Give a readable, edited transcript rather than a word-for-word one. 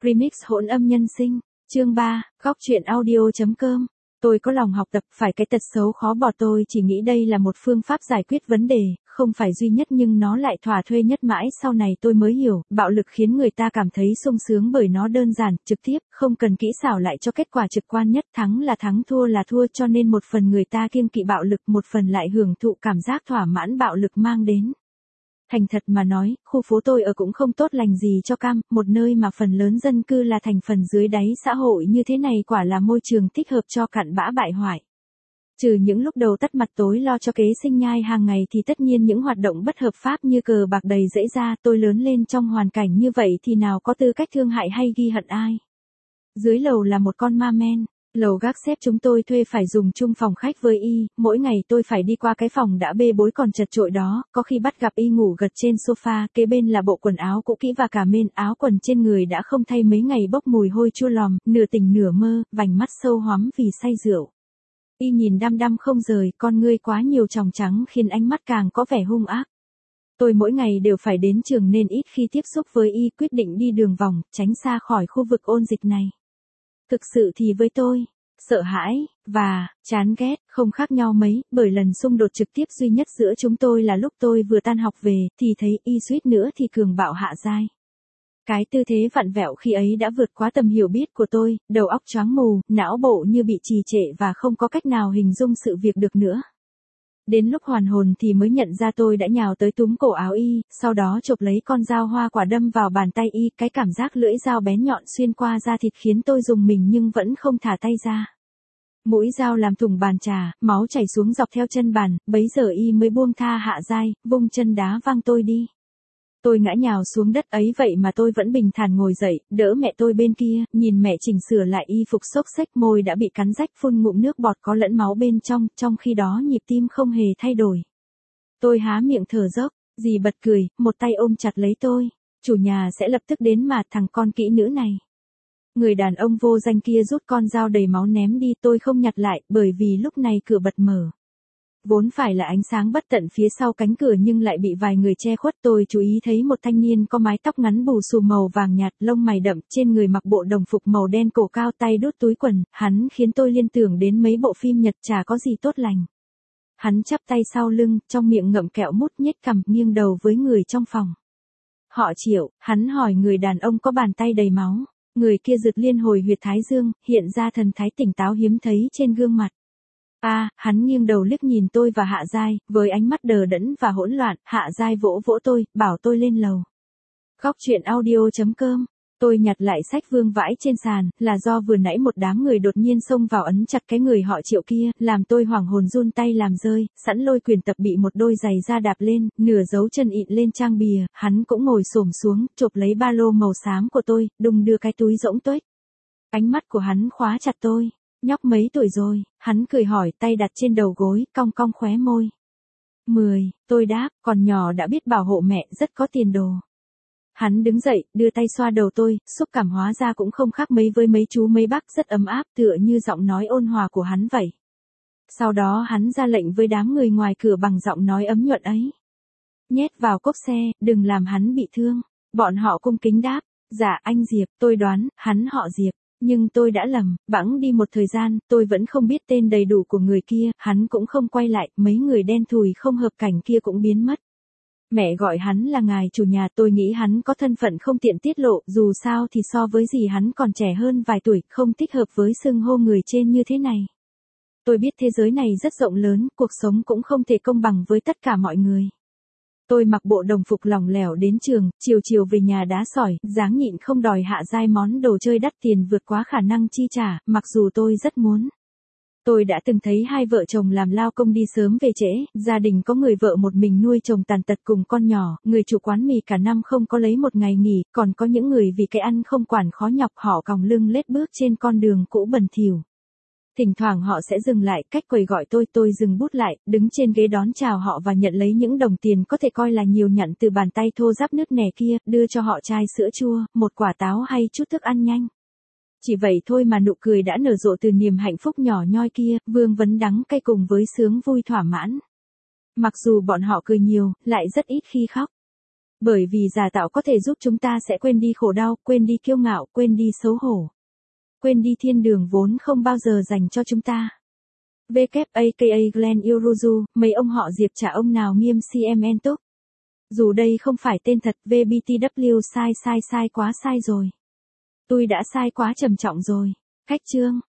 Remix hỗn âm nhân sinh, chương 3, góc truyện audio.com. Tôi có lòng học tập, phải cái tật xấu khó bỏ. Tôi chỉ nghĩ đây là một phương pháp giải quyết vấn đề, không phải duy nhất nhưng nó lại thỏa thuê nhất. Mãi sau này tôi mới hiểu, bạo lực khiến người ta cảm thấy sung sướng bởi nó đơn giản, trực tiếp, không cần kỹ xảo lại cho kết quả trực quan nhất. Thắng là thắng, thua là thua, cho nên một phần người ta kiêng kỵ bạo lực, một phần lại hưởng thụ cảm giác thỏa mãn bạo lực mang đến. Thành thật mà nói, khu phố tôi ở cũng không tốt lành gì cho cam, một nơi mà phần lớn dân cư là thành phần dưới đáy xã hội như thế này quả là môi trường thích hợp cho cặn bã bại hoại. Trừ những lúc đầu tắt mặt tối lo cho kế sinh nhai hàng ngày thì tất nhiên những hoạt động bất hợp pháp như cờ bạc đầy rẫy ra. Tôi lớn lên trong hoàn cảnh như vậy thì nào có tư cách thương hại hay ghi hận ai. Dưới lầu là một con ma men. Lầu gác xếp chúng tôi thuê phải dùng chung phòng khách với y, mỗi ngày tôi phải đi qua cái phòng đã bê bối còn chật chội đó, có khi bắt gặp y ngủ gật trên sofa, kế bên là bộ quần áo cũ kỹ và cả mên áo quần trên người đã không thay mấy ngày bốc mùi hôi chua lòm, nửa tỉnh nửa mơ, vành mắt sâu hoắm vì say rượu. Y nhìn đăm đăm không rời, con ngươi quá nhiều tròng trắng khiến ánh mắt càng có vẻ hung ác. Tôi mỗi ngày đều phải đến trường nên ít khi tiếp xúc với y, quyết định đi đường vòng, tránh xa khỏi khu vực ôn dịch này. Thực sự thì với tôi, sợ hãi và chán ghét không khác nhau mấy, bởi lần xung đột trực tiếp duy nhất giữa chúng tôi là lúc tôi vừa tan học về, thì thấy y suýt nữa thì cường bạo hạ giai. Cái tư thế vặn vẹo khi ấy đã vượt quá tầm hiểu biết của tôi, đầu óc choáng mù, não bộ như bị trì trệ và không có cách nào hình dung sự việc được nữa. Đến lúc hoàn hồn thì mới nhận ra tôi đã nhào tới túm cổ áo y, sau đó chộp lấy con dao hoa quả đâm vào bàn tay y, cái cảm giác lưỡi dao bén nhọn xuyên qua da thịt khiến tôi rùng mình nhưng vẫn không thả tay ra. Mũi dao làm thủng bàn trà, máu chảy xuống dọc theo chân bàn, bấy giờ y mới buông tha hạ giai, vung chân đá văng tôi đi. Tôi ngã nhào xuống đất ấy vậy mà tôi vẫn bình thản ngồi dậy, đỡ mẹ tôi bên kia, nhìn mẹ chỉnh sửa lại y phục xốc xếch, môi đã bị cắn rách phun ngụm nước bọt có lẫn máu bên trong khi đó nhịp tim không hề thay đổi. Tôi há miệng thở dốc, dì bật cười, một tay ôm chặt lấy tôi. Chủ nhà sẽ lập tức đến mà, thằng con kỹ nữ này. Người đàn ông vô danh kia rút con dao đầy máu ném đi, tôi không nhặt lại, bởi vì lúc này cửa bật mở. Vốn phải là ánh sáng bất tận phía sau cánh cửa nhưng lại bị vài người che khuất. Tôi chú ý thấy một thanh niên có mái tóc ngắn bù xù màu vàng nhạt, lông mày đậm, trên người mặc bộ đồng phục màu đen cổ cao, tay đút túi quần, hắn khiến tôi liên tưởng đến mấy bộ phim Nhật chả có gì tốt lành. Hắn chắp tay sau lưng, trong miệng ngậm kẹo mút, nhếch cằm, nghiêng đầu với người trong phòng. Họ Triệu, hắn hỏi người đàn ông có bàn tay đầy máu. Người kia giật liên hồi huyệt thái dương, hiện ra thần thái tỉnh táo hiếm thấy trên gương mặt. Hắn nghiêng đầu liếc nhìn tôi và Hạ Giai, với ánh mắt đờ đẫn và hỗn loạn. Hạ Giai vỗ vỗ tôi, bảo tôi lên lầu. Góc truyện audio.com. Tôi nhặt lại sách vương vãi trên sàn, là do vừa nãy một đám người đột nhiên xông vào ấn chặt cái người họ Triệu kia, làm tôi hoảng hồn run tay làm rơi, sẵn lôi quyền tập bị một đôi giày da đạp lên, nửa dấu chân ịn lên trang bìa, hắn cũng ngồi xổm xuống, chộp lấy ba lô màu xám của tôi, đùng đưa cái túi rỗng tuếch. Ánh mắt của hắn khóa chặt tôi. Nhóc mấy tuổi rồi, hắn cười hỏi, tay đặt trên đầu gối, cong cong khóe môi. 10, tôi đáp, còn nhỏ đã biết bảo hộ mẹ, rất có tiền đồ. Hắn đứng dậy, đưa tay xoa đầu tôi, xúc cảm hóa ra cũng không khác mấy với mấy chú mấy bác, rất ấm áp, tựa như giọng nói ôn hòa của hắn vậy. Sau đó hắn ra lệnh với đám người ngoài cửa bằng giọng nói ấm nhuận ấy. Nhét vào cốp xe, đừng làm hắn bị thương. Bọn họ cung kính đáp, dạ anh Diệp. Tôi đoán, hắn họ Diệp. Nhưng tôi đã lầm, bẵng đi một thời gian, tôi vẫn không biết tên đầy đủ của người kia, hắn cũng không quay lại, mấy người đen thùi không hợp cảnh kia cũng biến mất. Mẹ gọi hắn là ngài chủ nhà, tôi nghĩ hắn có thân phận không tiện tiết lộ, dù sao thì so với dì hắn còn trẻ hơn vài tuổi, không thích hợp với xưng hô người trên như thế này. Tôi biết thế giới này rất rộng lớn, cuộc sống cũng không thể công bằng với tất cả mọi người. Tôi mặc bộ đồng phục lỏng lẻo đến trường, chiều về nhà đá sỏi, dáng nhịn không đòi Hạ Giai món đồ chơi đắt tiền vượt quá khả năng chi trả, mặc dù tôi rất muốn. Tôi đã từng thấy hai vợ chồng làm lao công đi sớm về trễ, gia đình có người vợ một mình nuôi chồng tàn tật cùng con nhỏ, người chủ quán mì cả năm không có lấy một ngày nghỉ, còn có những người vì cái ăn không quản khó nhọc họ còng lưng lết bước trên con đường cũ bẩn thỉu. Thỉnh thoảng họ sẽ dừng lại, cách quầy gọi tôi dừng bút lại, đứng trên ghế đón chào họ và nhận lấy những đồng tiền có thể coi là nhiều nhặn từ bàn tay thô ráp nứt nẻ kia, đưa cho họ chai sữa chua, một quả táo hay chút thức ăn nhanh. Chỉ vậy thôi mà nụ cười đã nở rộ từ niềm hạnh phúc nhỏ nhoi kia, vương vấn đắng cay cùng với sướng vui thỏa mãn. Mặc dù bọn họ cười nhiều, lại rất ít khi khóc. Bởi vì giả tạo có thể giúp chúng ta sẽ quên đi khổ đau, quên đi kiêu ngạo, quên đi xấu hổ. Quên đi thiên đường vốn không bao giờ dành cho chúng ta. WAKA Glenn Yuruzu, mấy ông họ Diệp trả ông nào nghiêm CMN túc. Dù đây không phải tên thật, VBTW sai quá sai rồi. Tôi đã sai quá trầm trọng rồi. Khách chương.